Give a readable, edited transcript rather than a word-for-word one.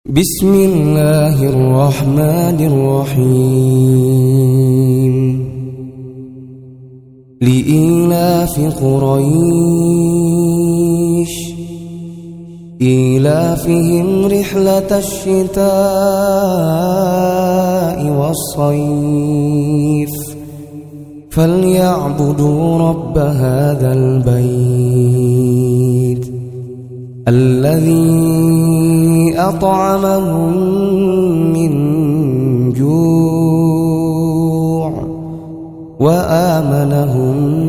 بسم الله الرحمن الرحيم لإيلاف قريش إيلافهم رحلة الشتاء والصيف فليعبدوا رب هذا البيت الذي أطعمهم من جوع وآمنهم